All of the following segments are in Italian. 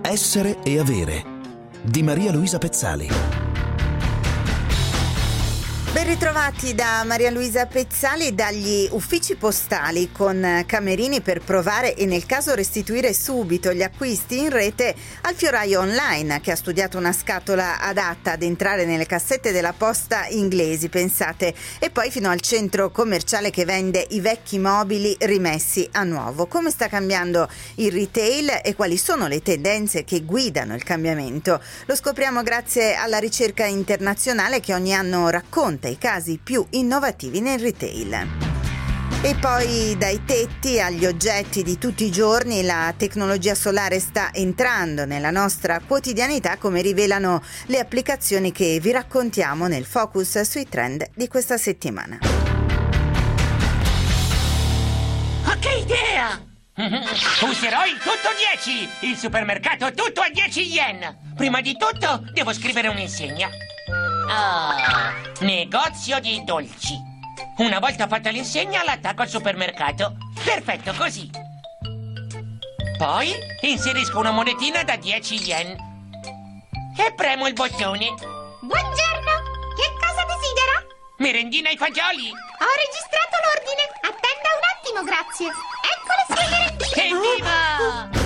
Essere e avere di Maria Luisa Pezzali. Ben ritrovati da Maria Luisa Pezzali dagli uffici postali con camerini per provare e nel caso restituire subito gli acquisti in rete al fioraio online che ha studiato una scatola adatta ad entrare nelle cassette della posta inglesi, pensate, e poi fino al centro commerciale che vende i vecchi mobili rimessi a nuovo. Come sta cambiando il retail e quali sono le tendenze che guidano il cambiamento? Lo scopriamo grazie alla ricerca internazionale che ogni anno racconta i casi più innovativi nel retail. E poi dai tetti agli oggetti di tutti i giorni la tecnologia solare sta entrando nella nostra quotidianità, come rivelano le applicazioni che vi raccontiamo nel focus sui trend di questa settimana. Oh, che idea! Userò il tutto 10! Il supermercato tutto a 10 yen! Prima di tutto devo scrivere un'insegna. Negozio di dolci. Una volta fatta l'insegna l'attacco al supermercato. Perfetto, così. Poi inserisco una monetina da 10 yen e premo il bottone. Buongiorno, che cosa desidera? Merendina ai fagioli. Ho registrato l'ordine. Attenda un attimo, grazie. Ecco le sue merendine. Evviva!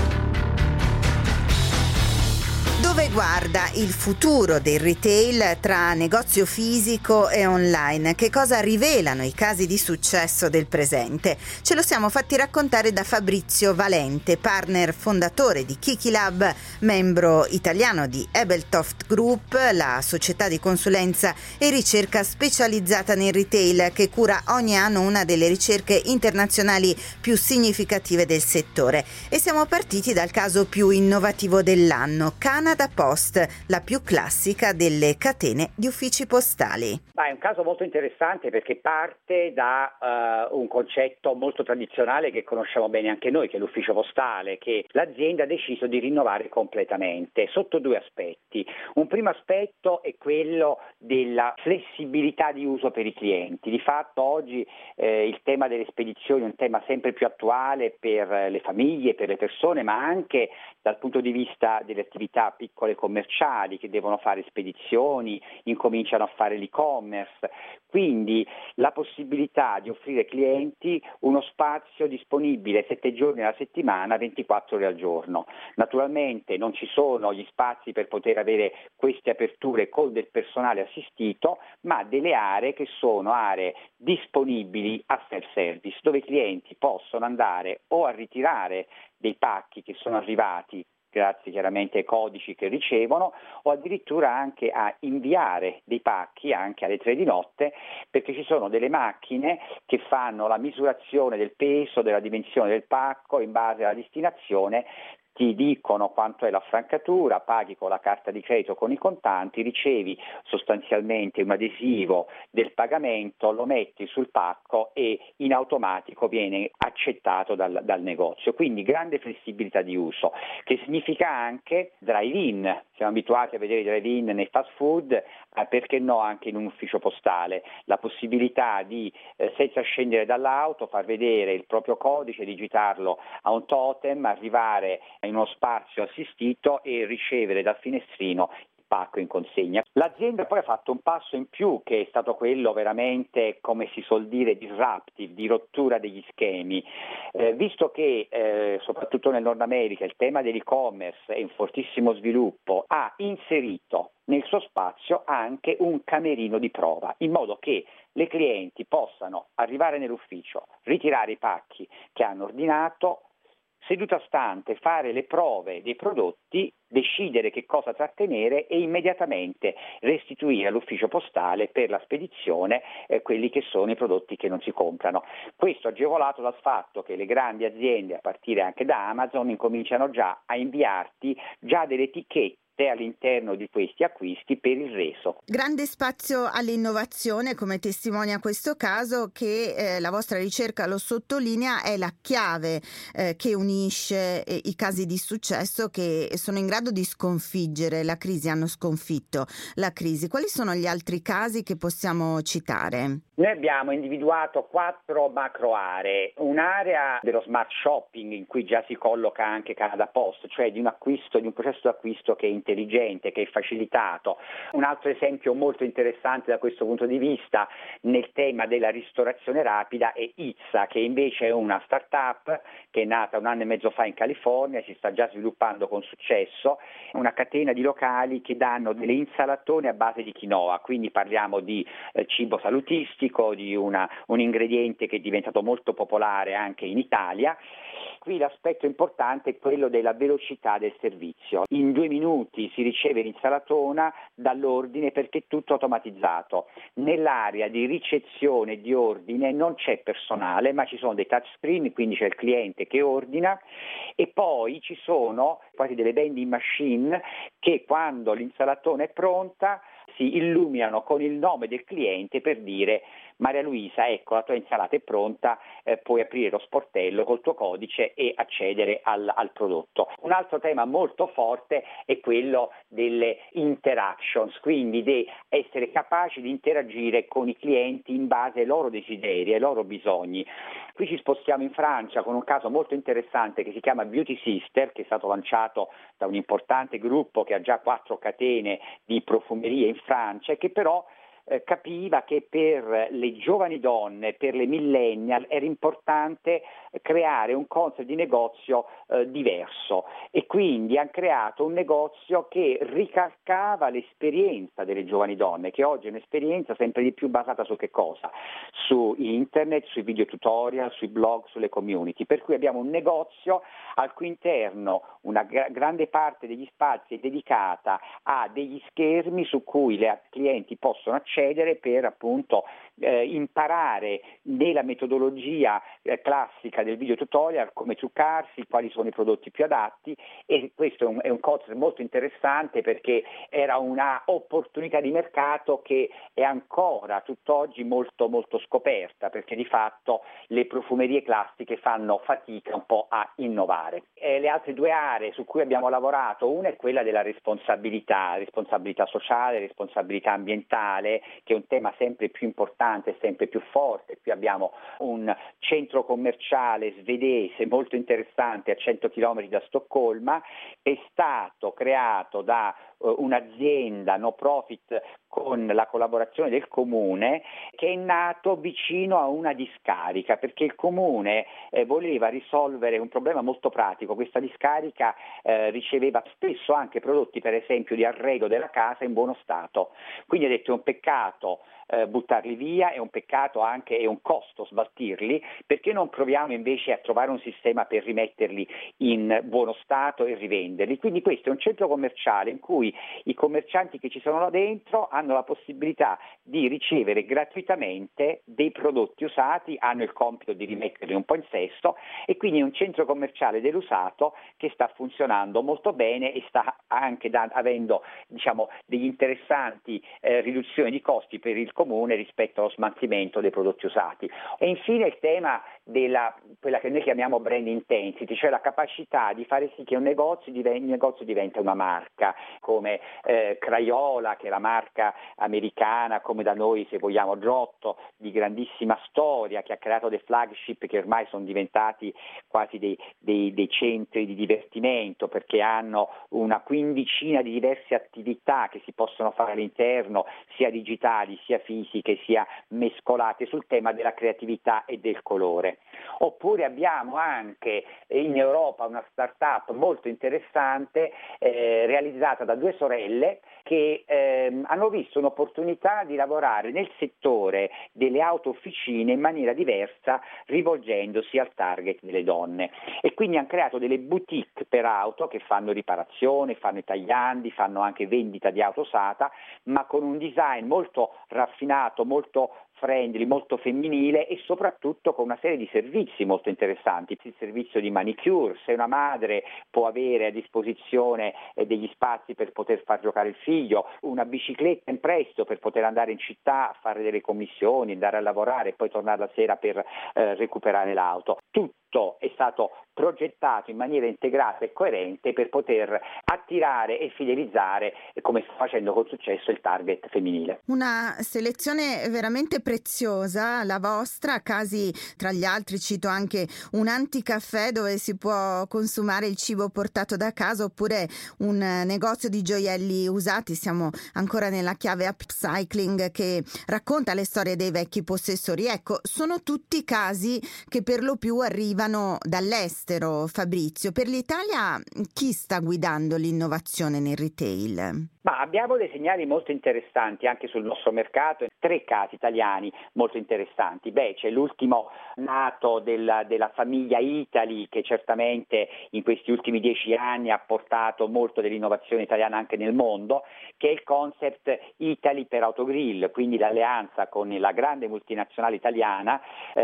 Dove guarda il futuro del retail tra negozio fisico e online? Che cosa rivelano i casi di successo del presente? Ce lo siamo fatti raccontare da Fabrizio Valente, partner fondatore di Kiki Lab, membro italiano di Ebeltoft Group, la società di consulenza e ricerca specializzata nel retail che cura ogni anno una delle ricerche internazionali più significative del settore. E siamo partiti dal caso più innovativo dell'anno, Canada Post, la più classica delle catene di uffici postali. È un caso molto interessante perché parte da un concetto molto tradizionale che conosciamo bene anche noi, che è l'ufficio postale, che l'azienda ha deciso di rinnovare completamente sotto due aspetti. Un primo aspetto è quello della flessibilità di uso per i clienti. Di fatto oggi il tema delle spedizioni è un tema sempre più attuale per le famiglie, per le persone, ma anche dal punto di vista delle attività piccole commerciali che devono fare spedizioni, incominciano a fare l'e-commerce. Quindi la possibilità di offrire ai clienti uno spazio disponibile 7 giorni alla settimana, 24 ore al giorno. Naturalmente non ci sono gli spazi per poter avere queste aperture con del personale assistito, ma delle aree che sono aree disponibili a self-service, dove i clienti possono andare o a ritirare dei pacchi che sono arrivati grazie chiaramente ai codici che ricevono, o addirittura anche a inviare dei pacchi anche alle 3 di notte, perché ci sono delle macchine che fanno la misurazione del peso, della dimensione del pacco in base alla destinazione, ti dicono quanto è la francatura, paghi con la carta di credito, con i contanti, ricevi sostanzialmente un adesivo del pagamento, lo metti sul pacco e in automatico viene accettato dal negozio. Quindi grande flessibilità di uso, che significa anche drive-in. Siamo abituati a vedere i drive-in nei fast food, perché no anche in un ufficio postale? La possibilità di, senza scendere dall'auto, far vedere il proprio codice, digitarlo a un totem, arrivare in uno spazio assistito e ricevere dal finestrino il pacco in consegna. L'azienda poi ha fatto un passo in più, che è stato quello veramente, come si suol dire, disruptive, di rottura degli schemi, visto che soprattutto nel Nord America il tema dell'e-commerce è in fortissimo sviluppo, ha inserito nel suo spazio anche un camerino di prova, in modo che le clienti possano arrivare nell'ufficio, ritirare i pacchi che hanno ordinato, seduta stante, fare le prove dei prodotti, decidere che cosa trattenere e immediatamente restituire all'ufficio postale per la spedizione quelli che sono i prodotti che non si comprano. Questo agevolato dal fatto che le grandi aziende, a partire anche da Amazon, incominciano già a inviarti già delle etichette all'interno di questi acquisti per il reso. Grande spazio all'innovazione, come testimonia questo caso, che la vostra ricerca lo sottolinea, è la chiave che unisce i casi di successo che sono in grado di sconfiggere la crisi, hanno sconfitto la crisi. Quali sono gli altri casi che possiamo citare? Noi abbiamo individuato 4 macro aree, un'area dello smart shopping in cui già si colloca anche Canada Post, cioè di un processo di acquisto che è intelligente, che è facilitato. Un altro esempio molto interessante da questo punto di vista nel tema della ristorazione rapida è Izza, che invece è una startup che è nata 1 anno e mezzo fa in California, si sta già sviluppando con successo, una catena di locali che danno delle insalatone a base di quinoa, quindi parliamo di cibo salutistico, di un ingrediente che è diventato molto popolare anche in Italia. Qui l'aspetto importante è quello della velocità del servizio. In 2 minuti si riceve l'insalatona dall'ordine perché è tutto automatizzato. Nell'area di ricezione di ordine non c'è personale, ma ci sono dei touchscreen, quindi c'è il cliente che ordina e poi ci sono quasi delle vending machine che quando l'insalatona è pronta si illuminano con il nome del cliente per dire: Maria Luisa, ecco, la tua insalata è pronta, puoi aprire lo sportello col tuo codice e accedere al prodotto. Un altro tema molto forte è quello delle interactions, quindi di essere capaci di interagire con i clienti in base ai loro desideri, ai loro bisogni. Qui ci spostiamo in Francia con un caso molto interessante che si chiama Beauty Sister, che è stato lanciato da un importante gruppo che ha già 4 catene di profumerie in Francia e che però capiva che per le giovani donne, per le millennial, era importante creare un concept di negozio diverso e quindi hanno creato un negozio che ricalcava l'esperienza delle giovani donne, che oggi è un'esperienza sempre di più basata su che cosa? Su internet, sui video tutorial, sui blog, sulle community, per cui abbiamo un negozio al cui interno una grande parte degli spazi è dedicata a degli schermi su cui le clienti possono accedere per appunto imparare nella metodologia classica del video tutorial come truccarsi, quali sono i prodotti più adatti, e questo è un concept molto interessante perché era una opportunità di mercato che è ancora tutt'oggi molto molto scoperta, perché di fatto le profumerie classiche fanno fatica un po' a innovare. Le altre 2 aree su cui abbiamo lavorato, una è quella della responsabilità sociale, responsabilità ambientale, che è un tema sempre più importante, sempre più forte. Qui abbiamo un centro commerciale svedese molto interessante a 100 km da Stoccolma, è stato creato da un'azienda no profit con la collaborazione del comune, che è nato vicino a una discarica, perché il comune voleva risolvere un problema molto pratico. Questa discarica riceveva spesso anche prodotti, per esempio, di arredo della casa in buono stato, quindi ha detto è un peccato buttarli via, è un peccato anche, è un costo smaltirli, perché non proviamo invece a trovare un sistema per rimetterli in buono stato e rivenderli. Quindi questo è un centro commerciale in cui i commercianti che ci sono là dentro hanno la possibilità di ricevere gratuitamente dei prodotti usati, hanno il compito di rimetterli un po' in sesto, e quindi è un centro commerciale dell'usato che sta funzionando molto bene e sta anche avendo degli interessanti riduzioni di costi per il comune rispetto allo smaltimento dei prodotti usati. E infine il tema della quella che noi chiamiamo brand intensity, cioè la capacità di fare sì che un negozio diventa una marca, come Crayola, che è la marca americana, come da noi, se vogliamo, Giotto, di grandissima storia, che ha creato dei flagship che ormai sono diventati quasi dei centri di divertimento, perché hanno una quindicina di diverse attività che si possono fare all'interno, sia digitali, sia fisiche, sia mescolate, sul tema della creatività e del colore. Oppure abbiamo anche in Europa una startup molto interessante realizzata da 2 sorelle che hanno visto un'opportunità di lavorare nel settore delle auto officine in maniera diversa, rivolgendosi al target delle donne, e quindi hanno creato delle boutique per auto che fanno riparazione, fanno i tagliandi, fanno anche vendita di auto usata, ma con un design molto raffinato, molto friendly, molto femminile, e soprattutto con una serie di servizi molto interessanti. Il servizio di manicure, se una madre può avere a disposizione degli spazi per poter far giocare il figlio, una bicicletta in prestito per poter andare in città a fare delle commissioni, andare a lavorare e poi tornare la sera per recuperare l'auto. Tutti tutto è stato progettato in maniera integrata e coerente per poter attirare e fidelizzare, come sta facendo con successo, il target femminile. Una selezione veramente preziosa, la vostra. Casi, tra gli altri cito anche un anticaffè dove si può consumare il cibo portato da casa, oppure un negozio di gioielli usati. Siamo ancora nella chiave upcycling che racconta le storie dei vecchi possessori. Ecco, sono tutti casi che per lo più arrivano dall'estero. Fabrizio, per l'Italia chi sta guidando l'innovazione nel retail? Ma abbiamo dei segnali molto interessanti anche sul nostro mercato, 3 casi italiani molto interessanti. C'è l'ultimo nato della famiglia Italy, che certamente in questi ultimi 10 anni ha portato molto dell'innovazione italiana anche nel mondo, che è il concept Italy per Autogrill, quindi l'alleanza con la grande multinazionale italiana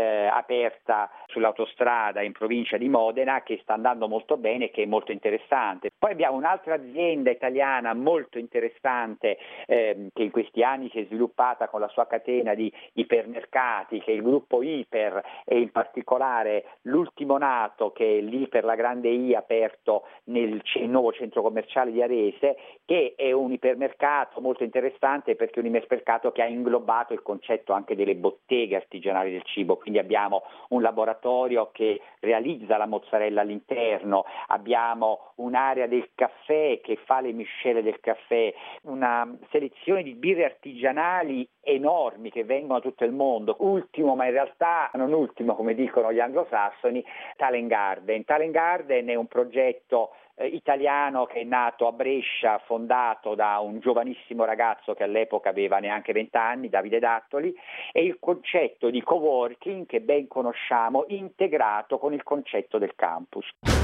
aperta sull'autostrada in provincia di Modena, che sta andando molto bene e che è molto interessante. Poi abbiamo un'altra azienda italiana molto interessante che in questi anni si è sviluppata con la sua catena di ipermercati, che è il gruppo Iper, e in particolare l'ultimo nato, che è l'Iper La Grande I, aperto nel nuovo centro commerciale di Arese, che è un ipermercato molto interessante perché è un ipermercato che ha inglobato il concetto anche delle botteghe artigianali del cibo. Quindi abbiamo un laboratorio che realizza la mozzarella all'interno, abbiamo un'area del caffè che fa le miscele del caffè, una selezione di birre artigianali enormi che vengono da tutto il mondo. Ultimo, ma in realtà non ultimo come dicono gli anglosassoni, Talent Garden. Talent Garden è un progetto italiano che è nato a Brescia, fondato da un giovanissimo ragazzo che all'epoca aveva neanche 20 anni, Davide Dattoli, e il concetto di coworking che ben conosciamo, integrato con il concetto del campus.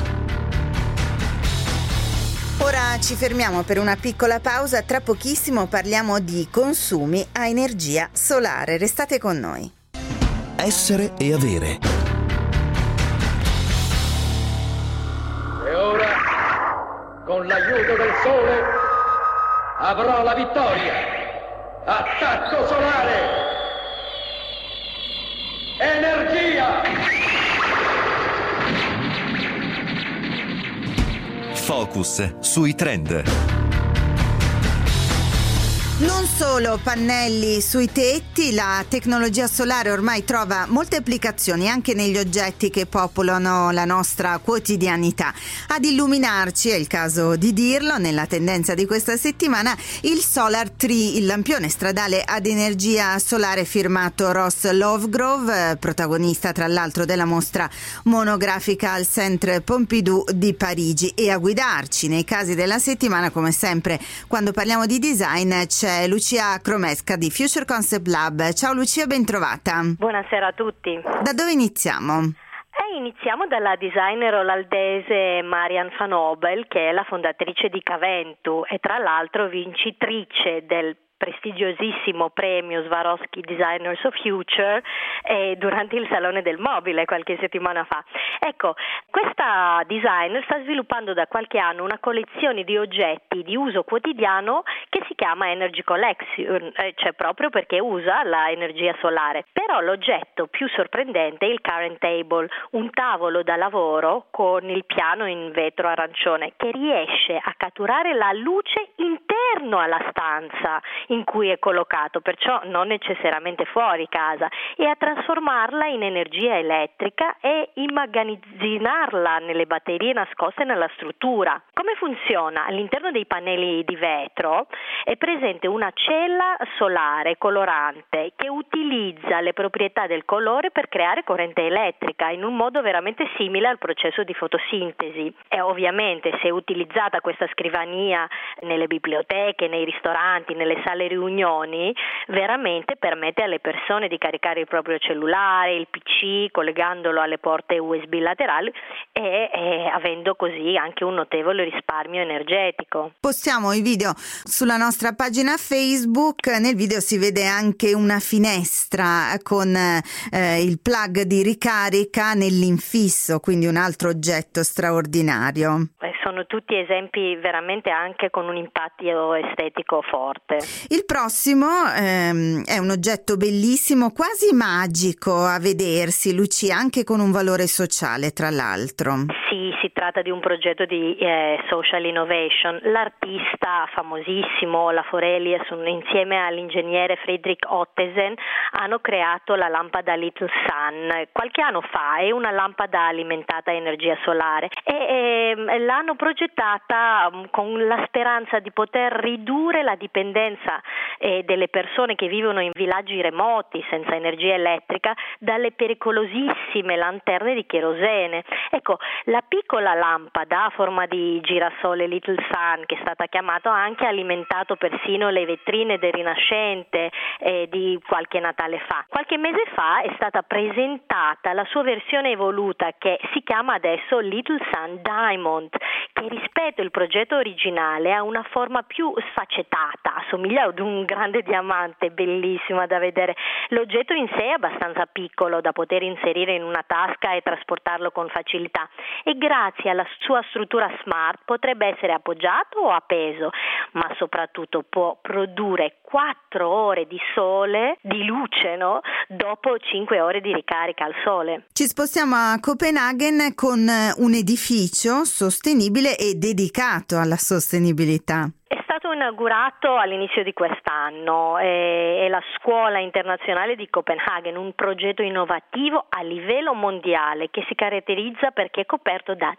Ora ci fermiamo per una piccola pausa, tra pochissimo parliamo di consumi a energia solare. Restate con noi. Essere e avere. E ora, con l'aiuto del sole, avrò la vittoria. Attacco solare! Energia! Focus sui trend. Non solo pannelli sui tetti, la tecnologia solare ormai trova molte applicazioni anche negli oggetti che popolano la nostra quotidianità. Ad illuminarci, è il caso di dirlo, nella tendenza di questa settimana, il Solar Tree, il lampione stradale ad energia solare firmato Ross Lovegrove, protagonista tra l'altro della mostra monografica al Centre Pompidou di Parigi. E a guidarci nei casi della settimana, come sempre quando parliamo di design, c'è Lucia Cromesca di Future Concept Lab. Ciao Lucia, ben trovata. Buonasera a tutti. Da dove iniziamo? Iniziamo dalla designer olandese Marianne van Obel, che è la fondatrice di Caventu e tra l'altro vincitrice del prestigiosissimo premio Swarovski Designers of Future durante il Salone del Mobile qualche settimana fa. Ecco, questa designer sta sviluppando da qualche anno una collezione di oggetti di uso quotidiano che si chiama Energy Collection, cioè proprio perché usa la energia solare. Però l'oggetto più sorprendente è il Current Table, un tavolo da lavoro con il piano in vetro arancione che riesce a catturare la luce interno alla stanza in cui è collocato, perciò non necessariamente fuori casa, e a trasformarla in energia elettrica e immagazzinarla nelle batterie nascoste nella struttura. Come funziona? All'interno dei pannelli di vetro è presente una cella solare colorante che utilizza le proprietà del colore per creare corrente elettrica in un modo veramente simile al processo di fotosintesi. E ovviamente se è utilizzata questa scrivania nelle biblioteche, nei ristoranti, nelle sale riunioni, veramente permette alle persone di caricare il proprio cellulare, il PC, collegandolo alle porte USB laterali e avendo così anche un notevole risparmio energetico. Postiamo i video sulla nostra pagina Facebook. Nel video si vede anche una finestra con il plug di ricarica nell'infisso, quindi un altro oggetto straordinario. È sono tutti esempi veramente anche con un impatto estetico forte. Il prossimo è un oggetto bellissimo, quasi magico a vedersi, Lucia, anche con un valore sociale, tra l'altro. Sì, si tratta di un progetto di social innovation. L'artista famosissimo Laforelli insieme all'ingegnere Friedrich Ottesen hanno creato la lampada Little Sun qualche anno fa. È una lampada alimentata a energia solare e l'hanno progettata con la speranza di poter ridurre la dipendenza delle persone che vivono in villaggi remoti senza energia elettrica dalle pericolosissime lanterne di cherosene. Ecco, la piccola lampada a forma di girasole Little Sun, che è stata chiamata, ha anche alimentato persino le vetrine del Rinascente di qualche Natale fa. Qualche mese fa è stata presentata la sua versione evoluta, che si chiama adesso Little Sun Diamond, che rispetto al progetto originale ha una forma più sfaccettata, assomiglia ad un grande diamante, bellissima da vedere. L'oggetto in sé è abbastanza piccolo da poter inserire in una tasca e trasportarlo con facilità, e grazie alla sua struttura smart potrebbe essere appoggiato o appeso, ma soprattutto può produrre 4 ore di sole, di luce, no? Dopo 5 ore di ricarica al sole. Ci spostiamo a Copenaghen con un edificio sostenibile e dedicato alla sostenibilità. È stato inaugurato all'inizio di quest'anno, è la Scuola Internazionale di Copenaghen, un progetto innovativo a livello mondiale che si caratterizza perché è coperto da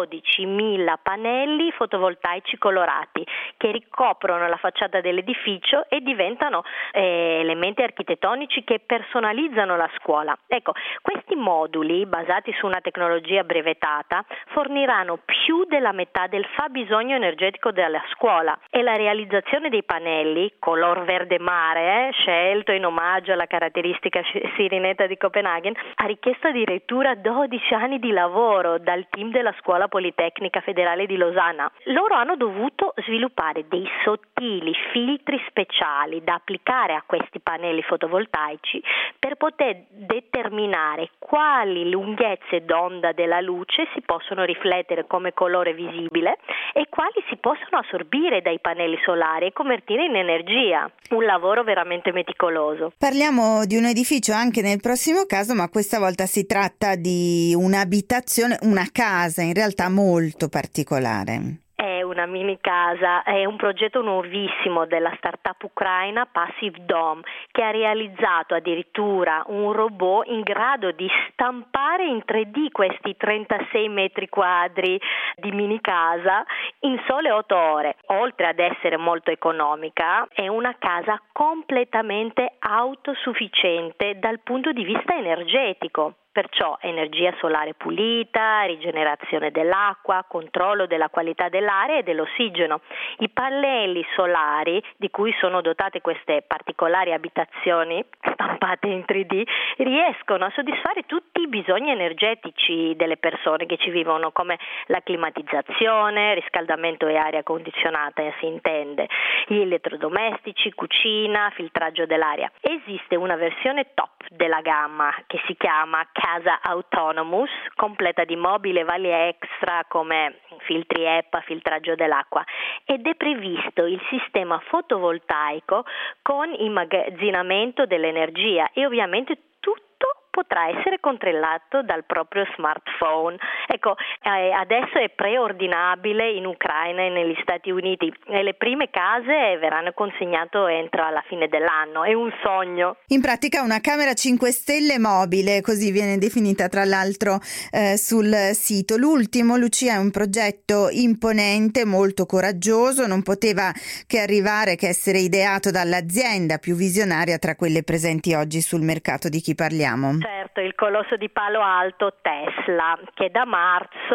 12.000 pannelli fotovoltaici colorati che ricoprono la facciata dell'edificio e diventano elementi architettonici che personalizzano la scuola. Ecco, questi moduli, basati su una tecnologia brevettata, forniranno più della metà del fabbisogno energetico della scuola, e la realizzazione dei pannelli color verde mare, scelto in omaggio alla caratteristica sirenetta di Copenaghen, ha richiesto addirittura 12 anni di lavoro dal team della Scuola Politecnica Federale di Losanna. Loro hanno dovuto sviluppare dei sottili filtri speciali da applicare a questi pannelli fotovoltaici per poter determinare quali lunghezze d'onda della luce si possono riflettere come colore visibile e quali si possono assorbire dai pannelli solari e convertire in energia. Un lavoro veramente meticoloso. Parliamo di un edificio anche nel prossimo caso, ma questa volta si tratta di un'abitazione, una casa in realtà molto particolare. È una mini casa, è un progetto nuovissimo della startup ucraina Passive Dome, che ha realizzato addirittura un robot in grado di stampare in 3D questi 36 metri quadri di mini casa in sole 8 ore. Oltre ad essere molto economica, è una casa completamente autosufficiente dal punto di vista energetico. Perciò energia solare pulita, rigenerazione dell'acqua, controllo della qualità dell'aria e dell'ossigeno. I pannelli solari di cui sono dotate queste particolari abitazioni stampate in 3D riescono a soddisfare tutti i bisogni energetici delle persone che ci vivono, come la climatizzazione, riscaldamento e aria condizionata, si intende, gli elettrodomestici, cucina, filtraggio dell'aria. Esiste una versione top della gamma che si chiama Casa Autonomous, completa di mobili e valli extra come filtri EPA, filtraggio dell'acqua, ed è previsto il sistema fotovoltaico con immagazzinamento dell'energia e ovviamente tutto potrà essere controllato dal proprio smartphone. Ecco, adesso è preordinabile in Ucraina e negli Stati Uniti e le prime case verranno consegnate entro alla fine dell'anno. È un sogno. In pratica una camera 5 stelle mobile, così viene definita tra l'altro sul sito. L'ultimo, Lucia, è un progetto imponente, molto coraggioso, non poteva che arrivare, che essere ideato dall'azienda più visionaria tra quelle presenti oggi sul mercato. Di chi parliamo? Certo, il colosso di Palo Alto Tesla, che da marzo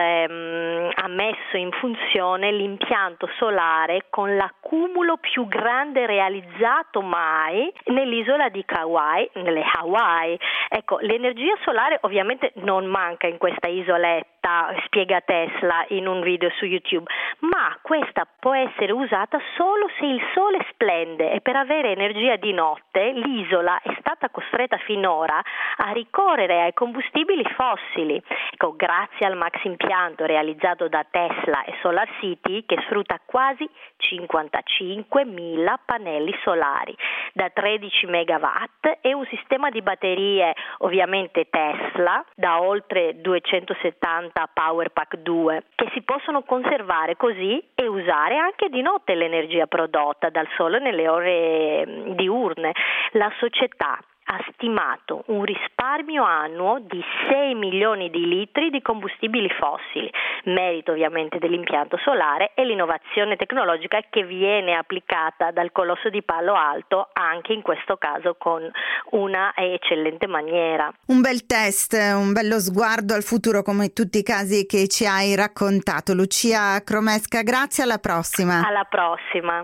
ha messo in funzione l'impianto solare con l'accumulo più grande realizzato mai nell'isola di Kauai, nelle Hawaii. Ecco, l'energia solare ovviamente non manca in questa isoletta spiega Tesla in un video su YouTube, ma questa può essere usata solo se il sole splende, e per avere energia di notte l'isola è stata costretta finora a ricorrere ai combustibili fossili. Ecco, grazie al max impianto realizzato da Tesla e Solar City, che sfrutta quasi 55.000 pannelli solari da 13 megawatt e un sistema di batterie ovviamente Tesla da oltre 270 Powerpack 2, che si possono conservare così e usare anche di notte l'energia prodotta dal sole nelle ore diurne. La società ha stimato un risparmio annuo di 6 milioni di litri di combustibili fossili, merito ovviamente dell'impianto solare e l'innovazione tecnologica che viene applicata dal colosso di Palo Alto anche in questo caso con una eccellente maniera. Un bel test, un bello sguardo al futuro come tutti i casi che ci hai raccontato. Lucia Cromesca, grazie, alla prossima. Alla prossima.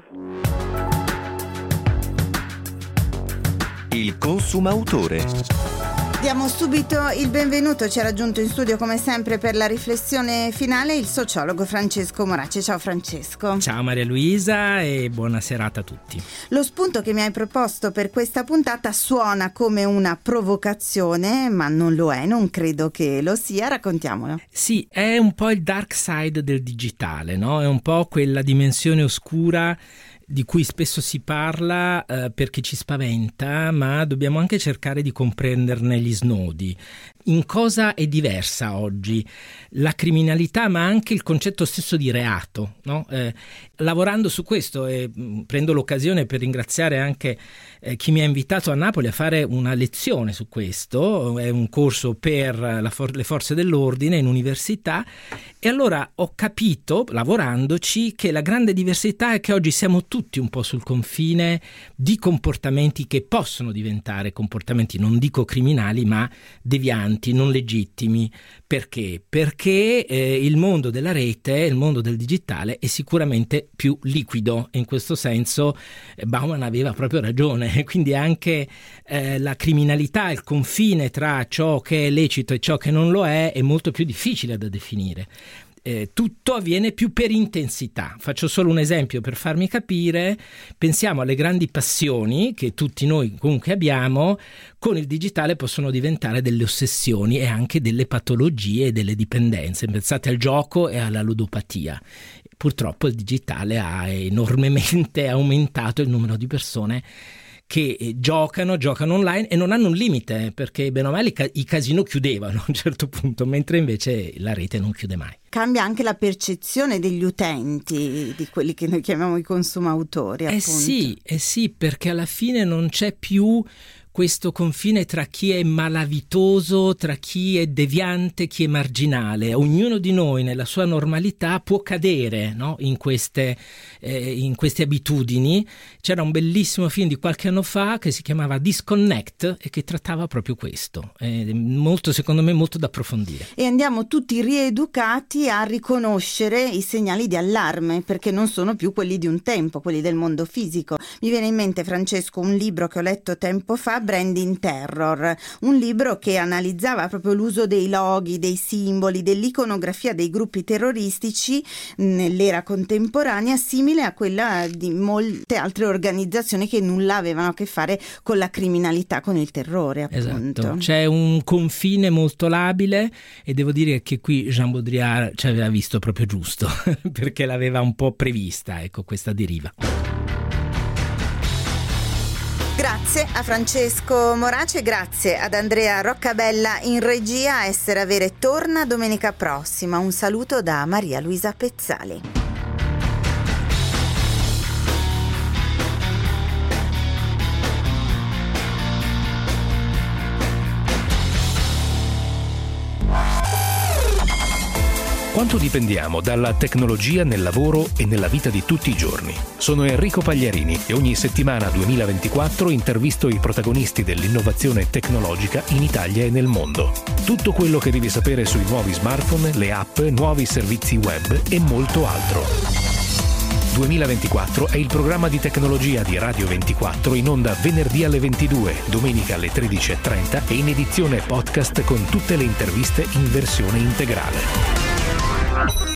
Il consumautore. Diamo subito il benvenuto, ci ha raggiunto in studio come sempre per la riflessione finale il sociologo Francesco Morace. Ciao Francesco. Ciao Maria Luisa e buona serata a tutti. Lo spunto che mi hai proposto per questa puntata suona come una provocazione, ma non lo è, non credo che lo sia, raccontiamolo. Sì, è un po' il dark side del digitale, no? È un po' quella dimensione oscura di cui spesso si parla perché ci spaventa, ma dobbiamo anche cercare di comprenderne gli snodi. In cosa è diversa oggi la criminalità, ma anche il concetto stesso di reato, no? Lavorando su questo, prendo l'occasione per ringraziare anche chi mi ha invitato a Napoli a fare una lezione su questo. È un corso per le forze dell'ordine in università, e allora ho capito, lavorandoci, che la grande diversità è che oggi siamo tutti un po' sul confine di comportamenti che possono diventare comportamenti, non dico criminali, ma devianti, non legittimi. Perché? Perché il mondo della rete, il mondo del digitale è sicuramente più liquido, e in questo senso Bauman aveva proprio ragione. Quindi anche la criminalità, il confine tra ciò che è lecito e ciò che non lo è molto più difficile da definire. Tutto avviene più per intensità. Faccio solo un esempio per farmi capire. Pensiamo alle grandi passioni che tutti noi comunque abbiamo. Con il digitale possono diventare delle ossessioni e anche delle patologie e delle dipendenze. Pensate al gioco e alla ludopatia. Purtroppo il digitale ha enormemente aumentato il numero di persone che giocano online e non hanno un limite, perché bene o male i casino chiudevano a un certo punto, mentre invece la rete non chiude mai. Cambia anche la percezione degli utenti, di quelli che noi chiamiamo i consumatori, appunto. Sì, perché alla fine non c'è più questo confine tra chi è malavitoso, tra chi è deviante, chi è marginale. Ognuno di noi nella sua normalità può cadere, no? in queste abitudini. C'era un bellissimo film di qualche anno fa che si chiamava Disconnect e che trattava proprio questo. Secondo me molto da approfondire. E andiamo tutti rieducati a riconoscere i segnali di allarme, perché non sono più quelli di un tempo, quelli del mondo fisico. Mi viene in mente, Francesco, un libro che ho letto tempo fa, Branding Terror, un libro che analizzava proprio l'uso dei loghi, dei simboli, dell'iconografia dei gruppi terroristici nell'era contemporanea, simile a quella di molte altre organizzazioni che nulla avevano a che fare con la criminalità, con il terrore, appunto. Esatto, c'è un confine molto labile, e devo dire che qui Jean Baudrillard ci aveva visto proprio giusto perché l'aveva un po' prevista, ecco, questa deriva. Grazie a Francesco Morace, grazie ad Andrea Roccabella in regia. Essere Avere torna domenica prossima. Un saluto da Maria Luisa Pezzali. Quanto dipendiamo dalla tecnologia nel lavoro e nella vita di tutti i giorni? Sono Enrico Pagliarini e ogni settimana 2024 intervisto i protagonisti dell'innovazione tecnologica in Italia e nel mondo. Tutto quello che devi sapere sui nuovi smartphone, le app, nuovi servizi web e molto altro. 2024 è il programma di tecnologia di Radio 24, in onda venerdì alle 22, domenica alle 13:30 e in edizione podcast con tutte le interviste in versione integrale.